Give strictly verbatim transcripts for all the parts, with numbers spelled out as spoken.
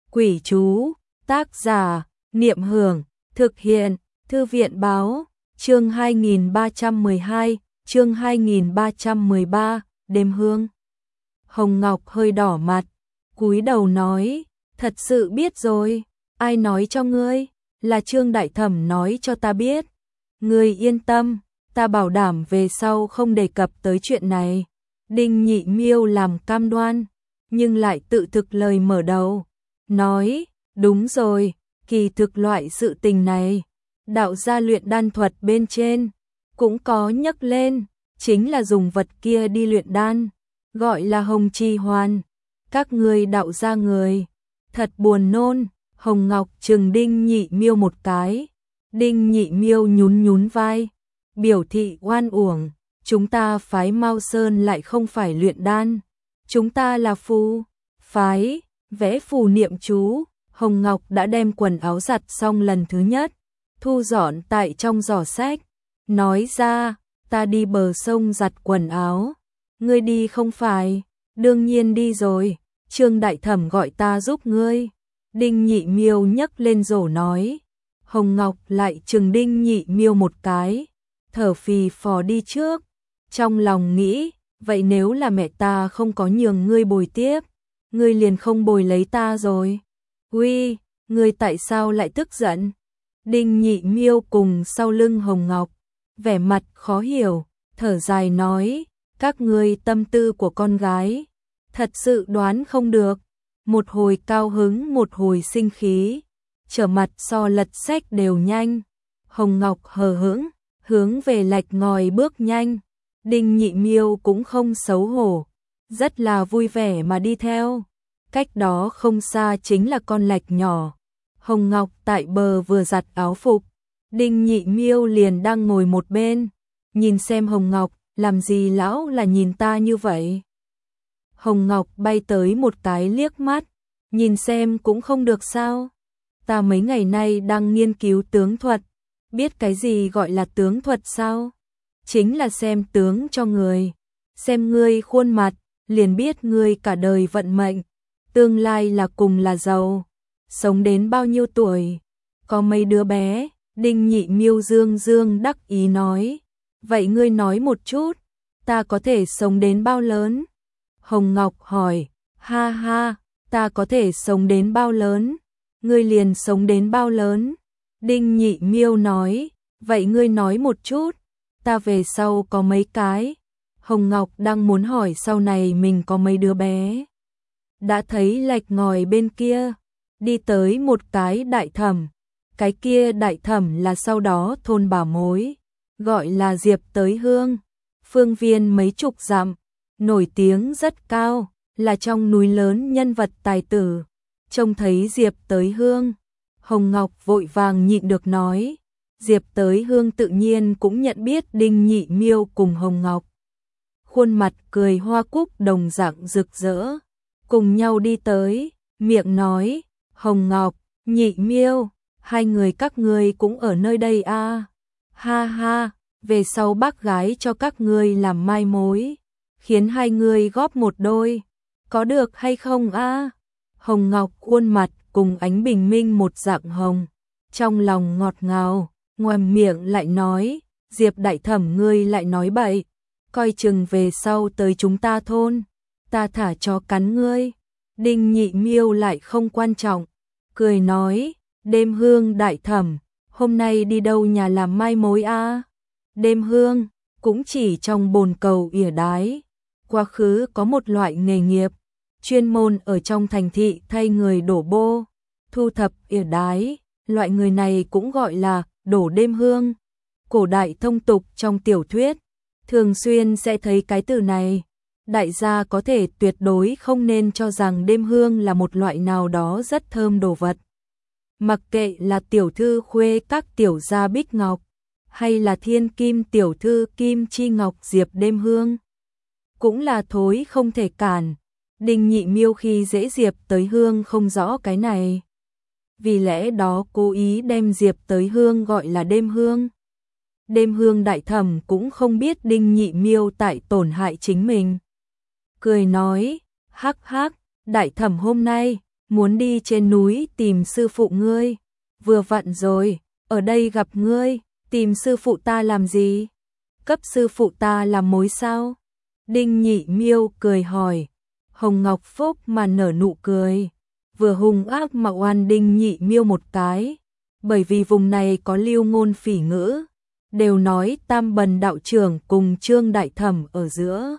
Quỷ chú, tác giả, Niệm Hưởng, thực hiện, Thư viện báo, chương hai nghìn ba trăm mười hai, chương hai nghìn ba trăm mười ba, đêm hương. Hồng Ngọc hơi đỏ mặt, cúi đầu nói, thật sự biết rồi, ai nói cho ngươi, là Trương Đại Thẩm nói cho ta biết. Ngươi yên tâm, ta bảo đảm về sau không đề cập tới chuyện này. Đinh Nhị Miêu làm cam đoan, nhưng lại tự thực lời mở đầu, nói, đúng rồi, kỳ thực loại sự tình này, đạo gia luyện đan thuật bên trên, cũng có nhắc lên, chính là dùng vật kia đi luyện đan, gọi là hồng chi hoàn. Các ngươi đạo gia người, thật buồn nôn. Hồng Ngọc trừng Đinh Nhị Miêu một cái, Đinh Nhị Miêu nhún nhún vai, biểu thị oan uổng, chúng ta phái Mao Sơn lại không phải luyện đan, chúng ta là phù phái, vẽ phù niệm chú. Hồng Ngọc đã đem quần áo giặt xong lần thứ nhất, thu dọn tại trong giỏ sách, nói ra, ta đi bờ sông giặt quần áo, ngươi đi không phải? Đương nhiên đi rồi, Trương Đại Thẩm gọi ta giúp ngươi. Đinh Nhị Miêu nhấc lên rổ nói. Hồng Ngọc lại trừng Đinh Nhị Miêu một cái, thở phì phò đi trước, trong lòng nghĩ, vậy nếu là mẹ ta không có nhường ngươi bồi tiếp, ngươi liền không bồi lấy ta rồi. Uy, ngươi tại sao lại tức giận? Đinh Nhị Miêu cùng sau lưng Hồng Ngọc, vẻ mặt khó hiểu, thở dài nói, các ngươi tâm tư của con gái, thật sự đoán không được. Một hồi cao hứng một hồi sinh khí, trở mặt so lật sách đều nhanh. Hồng Ngọc hờ hững, hướng về lạch ngòi bước nhanh. Đinh Nhị Miêu cũng không xấu hổ, rất là vui vẻ mà đi theo. Cách đó không xa chính là con lạch nhỏ. Hồng Ngọc tại bờ vừa giặt áo phục, Đinh Nhị Miêu liền đang ngồi một bên, nhìn xem Hồng Ngọc, làm gì lão là nhìn ta như vậy? Hồng Ngọc bay tới một cái liếc mắt, nhìn xem cũng không được sao? Ta mấy ngày nay đang nghiên cứu tướng thuật, biết cái gì gọi là tướng thuật sao? Chính là xem tướng cho người, xem ngươi khuôn mặt, liền biết ngươi cả đời vận mệnh, tương lai là cùng là giàu, sống đến bao nhiêu tuổi, có mấy đứa bé. Đinh Nhị Miêu dương dương đắc ý nói, vậy ngươi nói một chút, ta có thể sống đến bao lớn? Hồng Ngọc hỏi, ha ha, ta có thể sống đến bao lớn, ngươi liền sống đến bao lớn. Đinh Nhị Miêu nói, vậy ngươi nói một chút, ta về sau có mấy cái? Hồng Ngọc đang muốn hỏi sau này mình có mấy đứa bé. Đã thấy lạch ngòi bên kia, đi tới một cái đại thẩm, cái kia đại thẩm là sau đó thôn bà mối, gọi là Diệp Tới Hương, phương viên mấy chục dặm, nổi tiếng rất cao, là trong núi lớn nhân vật tài tử. Trông thấy Diệp Tới Hương, Hồng Ngọc vội vàng nhịn được nói, Diệp Tới Hương tự nhiên cũng nhận biết Đinh Nhị Miêu cùng Hồng Ngọc. Khuôn mặt cười hoa cúc đồng dạng rực rỡ, cùng nhau đi tới, miệng nói, Hồng Ngọc, Nhị Miêu, hai người các ngươi cũng ở nơi đây à? Ha ha, về sau bác gái cho các ngươi làm mai mối, khiến hai người góp một đôi, có được hay không a? À? Hồng Ngọc khuôn mặt cùng ánh bình minh một dạng hồng, trong lòng ngọt ngào, ngoàm miệng lại nói, Diệp Đại Thẩm ngươi lại nói bậy, coi chừng về sau tới chúng ta thôn, ta thả cho cắn ngươi. Đinh Nhị Miêu lại không quan trọng, cười nói, Đêm Hương Đại Thẩm, hôm nay đi đâu nhà làm mai mối a? À? Đêm Hương cũng chỉ trong bồn cầu ỉa đái. Quá khứ có một loại nghề nghiệp, chuyên môn ở trong thành thị thay người đổ bô, thu thập ỉa đái, loại người này cũng gọi là đổ đêm hương. Cổ đại thông tục trong tiểu thuyết, thường xuyên sẽ thấy cái từ này. Đại gia có thể tuyệt đối không nên cho rằng đêm hương là một loại nào đó rất thơm đồ vật. Mặc kệ là tiểu thư khuê các tiểu gia Bích Ngọc, hay là thiên kim tiểu thư Kim Chi Ngọc Diệp Đêm Hương, cũng là thối không thể cản. Đinh Nhị Miêu khi dễ Diệp Tới Hương không rõ cái này, vì lẽ đó cố ý đem Diệp Tới Hương gọi là Đêm Hương. Đêm Hương đại thẩm cũng không biết Đinh Nhị Miêu tại tổn hại chính mình, cười nói, hắc hắc, đại thẩm hôm nay muốn đi trên núi tìm sư phụ ngươi. Vừa vặn rồi, ở đây gặp ngươi, tìm sư phụ ta làm gì? Cấp sư phụ ta làm mối sao? Đinh Nhị Miêu cười hỏi. Hồng Ngọc Phúc mà nở nụ cười, vừa hung ác mà oan Đinh Nhị Miêu một cái, bởi vì vùng này có lưu ngôn phỉ ngữ, đều nói Tam Bần đạo trưởng cùng Trương Đại Thẩm ở giữa.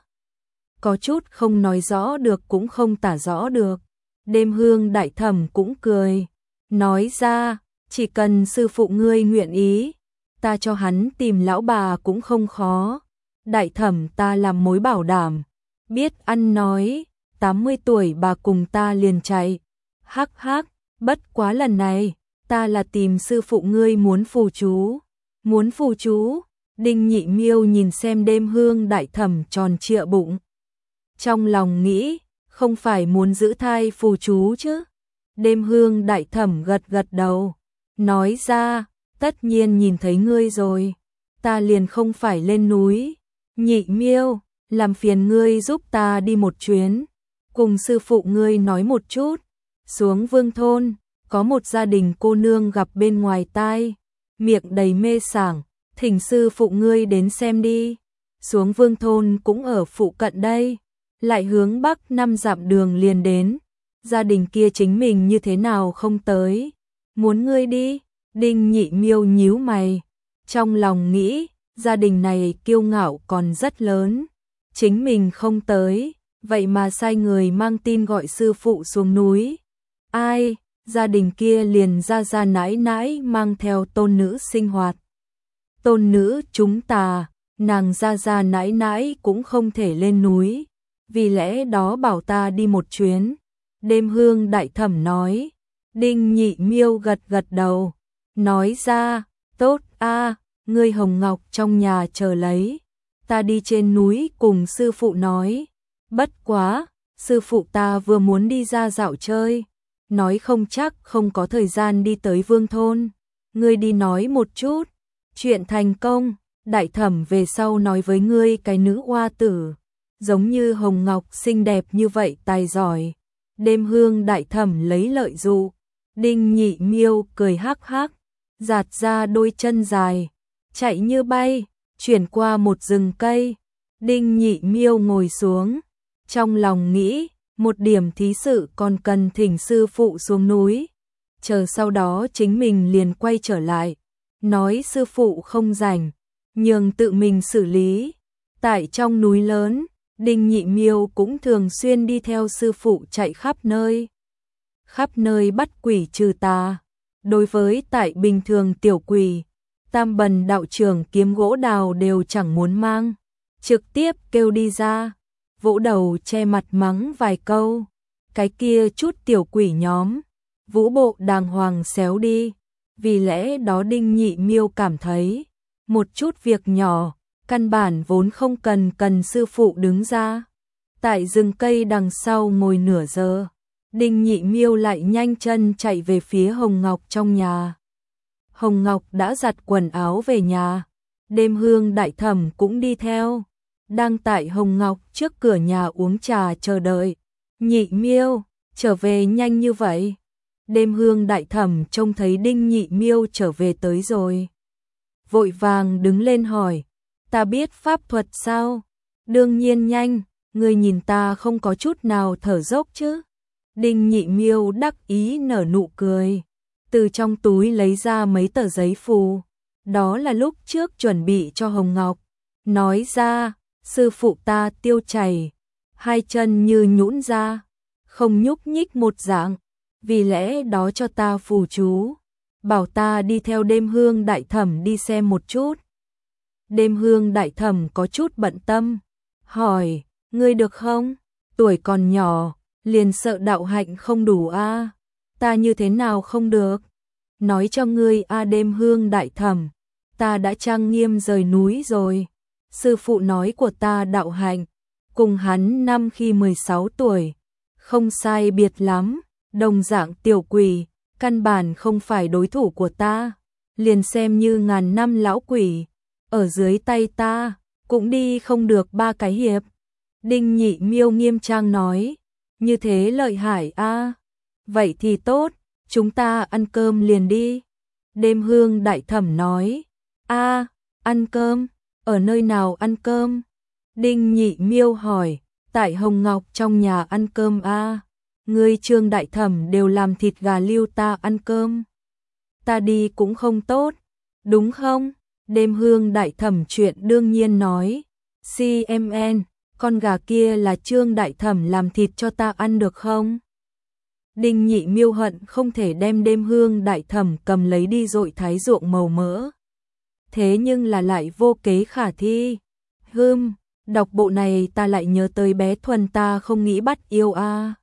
Có chút không nói rõ được cũng không tả rõ được. Đêm Hương Đại Thẩm cũng cười, nói ra, chỉ cần sư phụ ngươi nguyện ý, ta cho hắn tìm lão bà cũng không khó. Đại Thẩm ta làm mối bảo đảm, biết ăn nói, tám mươi tuổi bà cùng ta liền chạy. Hắc hắc, bất quá lần này, ta là tìm sư phụ ngươi muốn phù chú. Muốn phù chú? Đinh Nhị Miêu nhìn xem Đêm Hương Đại Thẩm tròn trịa bụng. Trong lòng nghĩ, không phải muốn giữ thai phù chú chứ? Đêm Hương Đại Thẩm gật gật đầu, nói ra, tất nhiên nhìn thấy ngươi rồi, ta liền không phải lên núi. Nhị Miêu, làm phiền ngươi giúp ta đi một chuyến, cùng sư phụ ngươi nói một chút. Xuống Vương thôn, có một gia đình cô nương gặp bên ngoài tai, miệng đầy mê sảng, thỉnh sư phụ ngươi đến xem đi. Xuống Vương thôn cũng ở phụ cận đây, lại hướng bắc năm dặm đường liền đến. Gia đình kia chính mình như thế nào không tới, muốn ngươi đi. Đinh Nhị Miêu nhíu mày, trong lòng nghĩ, gia đình này kiêu ngạo còn rất lớn, chính mình không tới, vậy mà sai người mang tin gọi sư phụ xuống núi. Ai? Gia đình kia liền ra ra nãi nãi mang theo tôn nữ sinh hoạt. Tôn nữ chúng ta, nàng ra ra nãi nãi cũng không thể lên núi, vì lẽ đó bảo ta đi một chuyến. Đêm Hương Đại Thẩm nói. Đinh Nhị Miêu gật gật đầu, nói ra, tốt a, ngươi Hồng Ngọc trong nhà chờ lấy, ta đi trên núi cùng sư phụ nói. Bất quá, sư phụ ta vừa muốn đi ra dạo chơi, nói không chắc không có thời gian đi tới Vương thôn, ngươi đi nói một chút, chuyện thành công, Đại Thẩm về sau nói với ngươi cái nữ oa tử, giống như Hồng Ngọc xinh đẹp như vậy tài giỏi. Đêm Hương Đại Thẩm lấy lợi dụ. Đinh Nhị Miêu cười hắc hắc, giạt ra đôi chân dài, chạy như bay, chuyển qua một rừng cây. Đinh Nhị Miêu ngồi xuống, trong lòng nghĩ, một điểm thí sự còn cần thỉnh sư phụ xuống núi, chờ sau đó chính mình liền quay trở lại, nói sư phụ không rảnh, nhường tự mình xử lý. Tại trong núi lớn, Đinh Nhị Miêu cũng thường xuyên đi theo sư phụ chạy khắp nơi. Khắp nơi bắt quỷ trừ tà. Đối với tại bình thường tiểu quỷ, Tam Bần đạo trưởng kiếm gỗ đào đều chẳng muốn mang, trực tiếp kêu đi ra, vỗ đầu che mặt mắng vài câu. Cái kia chút tiểu quỷ nhóm, vũ bộ đàng hoàng xéo đi. Vì lẽ đó Đinh Nhị Miêu cảm thấy, một chút việc nhỏ, căn bản vốn không cần cần sư phụ đứng ra. Tại rừng cây đằng sau ngồi nửa giờ, Đinh Nhị Miêu lại nhanh chân chạy về phía Hồng Ngọc trong nhà. Hồng Ngọc đã giặt quần áo về nhà, Đêm Hương Đại Thẩm cũng đi theo, đang tại Hồng Ngọc trước cửa nhà uống trà chờ đợi. Nhị Miêu, trở về nhanh như vậy? Đêm Hương Đại Thẩm trông thấy Đinh Nhị Miêu trở về tới rồi, vội vàng đứng lên hỏi, ta biết pháp thuật sao? Đương nhiên nhanh, ngươi nhìn ta không có chút nào thở dốc chứ? Đinh Nhị Miêu đắc ý nở nụ cười, từ trong túi lấy ra mấy tờ giấy phù, đó là lúc trước chuẩn bị cho Hồng Ngọc, nói ra, sư phụ ta tiêu chảy, hai chân như nhũn ra, không nhúc nhích một dạng, vì lẽ đó cho ta phù chú, bảo ta đi theo Đêm Hương Đại Thẩm đi xem một chút. Đêm Hương Đại Thẩm có chút bận tâm, hỏi, ngươi được không? Tuổi còn nhỏ, liền sợ đạo hạnh không đủ a, à? Ta như thế nào không được? Nói cho ngươi a. Đêm Hương Đại Thẩm, ta đã trang nghiêm rời núi rồi. Sư phụ nói của ta đạo hạnh, cùng hắn năm khi mười sáu tuổi, không sai biệt lắm, đồng dạng tiểu quỷ, căn bản không phải đối thủ của ta, liền xem như ngàn năm lão quỷ, ở dưới tay ta, cũng đi không được ba cái hiệp. Đinh Nhị Miêu nghiêm trang nói, như thế lợi hại a. Vậy thì tốt, chúng ta ăn cơm liền đi. Đêm hương đại thẩm nói. A, ăn cơm, ở nơi nào ăn cơm? Đinh Nhị Miêu hỏi. Tại Hồng Ngọc trong nhà ăn cơm a. Ngươi Trương đại thẩm đều làm thịt gà lưu ta ăn cơm. Ta đi cũng không tốt, đúng không? Đêm hương đại thẩm chuyện đương nhiên nói. xê em en, con gà kia là Trương đại thẩm làm thịt cho ta ăn được không? Đinh Nhị Miêu hận không thể đem đêm hương đại thẩm cầm lấy đi dội thái ruộng màu mỡ. Thế nhưng là lại vô kế khả thi. Hừm, đọc bộ này ta lại nhớ tới bé Thuần ta không nghĩ bắt yêu a.